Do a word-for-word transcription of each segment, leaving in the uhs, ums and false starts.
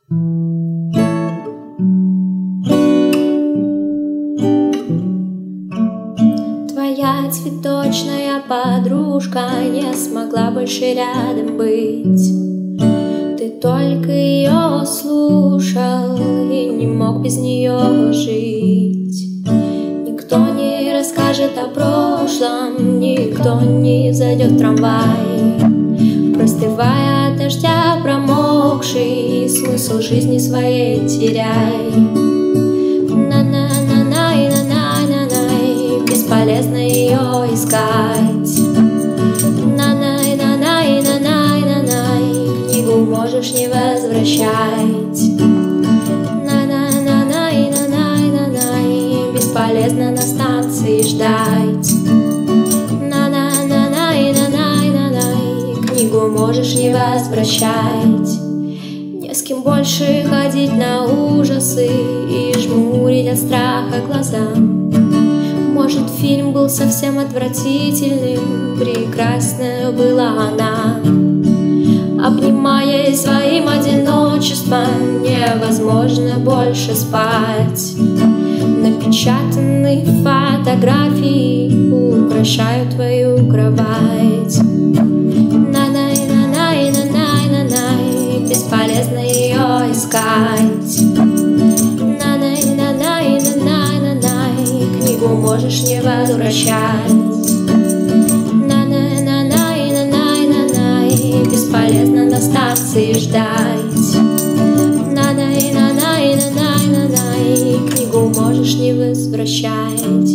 Твоя цветочная подружка не смогла больше рядом быть. Ты только ее слушал и не мог без нее жить. Никто не расскажет о прошлом, никто не зайдет в трамвай, простывая от дождя промокший, смысл жизни своей теряй. На-на-на-най, на-най-на-най, бесполезно ее искать. На-най, на-най, на-най, на-най, книгу можешь не возвращать. На-на-на-най, на-най, на-най, бесполезно на станции ждать. На-на-на-най, на-най, на-най, книгу можешь не возвращать. Не с кем больше ходить на ужасы и жмурить от страха глаза. Может, фильм был совсем отвратительным, прекрасная была она. Обнимаясь своим одиночеством, невозможно больше спать. Напечатанные фотографии украшают твою кровать. На-най, на-най, на-най, на-най, бесполезно ее искать. На-най, на-най, на-най, на-най, книгу можешь не возвращать. На-най, на-най, на-най, на-най, бесполезно на станции ждать. На-най, на-най, на-най, на-най, книгу можешь не возвращать.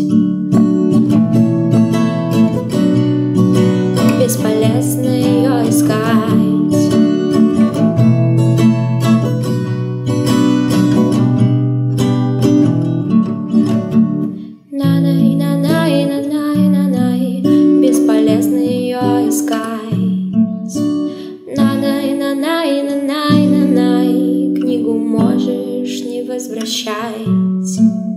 Бесполезно ее искать. На-най, на-най, на-най, на-най, бесполезно ее искать. На-най, на-най, на-най, на-най, книгу можешь не возвращать.